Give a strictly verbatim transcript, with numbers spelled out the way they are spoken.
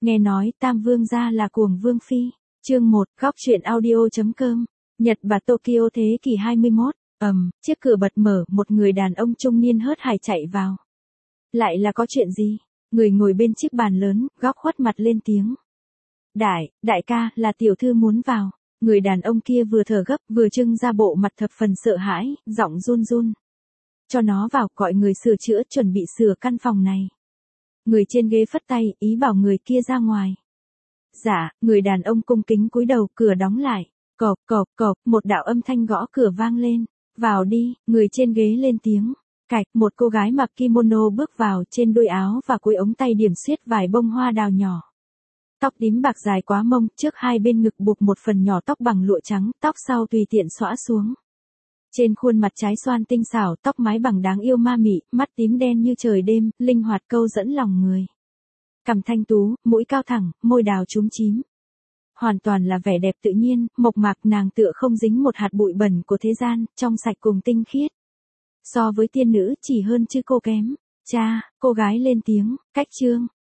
Nghe nói Tam Vương gia là cuồng vương phi. Chương một, góc truyện audio.com. Nhật Bản Tokyo thế kỷ hai mươi mốt. Ầm, chiếc cửa bật mở, một người đàn ông trung niên hớt hải chạy vào. Lại là có chuyện gì? Người ngồi bên chiếc bàn lớn, góc khuất mặt lên tiếng. Đại, đại ca, là tiểu thư muốn vào. Người đàn ông kia vừa thở gấp, vừa trưng ra bộ mặt thập phần sợ hãi, giọng run run. Cho nó vào, gọi người sửa chữa, chuẩn bị sửa căn phòng này. Người trên ghế phất tay, ý bảo người kia ra ngoài. Dạ, người đàn ông cung kính cúi đầu, cửa đóng lại. Cộp, cộp, cộp, một đạo âm thanh gõ cửa vang lên. Vào đi, người trên ghế lên tiếng. Cạch, một cô gái mặc kimono bước vào, trên đuôi áo và cuối ống tay điểm xuyết vài bông hoa đào nhỏ. Tóc tím bạc dài quá mông, trước hai bên ngực buộc một phần nhỏ tóc bằng lụa trắng, tóc sau tùy tiện xõa xuống. Trên khuôn mặt trái xoan tinh xảo, tóc mái bằng đáng yêu ma mị, mắt tím đen như trời đêm, linh hoạt câu dẫn lòng người. Cằm thanh tú, mũi cao thẳng, môi đào chúm chím. Hoàn toàn là vẻ đẹp tự nhiên, mộc mạc, nàng tựa không dính một hạt bụi bẩn của thế gian, trong sạch cùng tinh khiết. So với tiên nữ chỉ hơn chứ cô kém. Cha, cô gái lên tiếng, cách trương,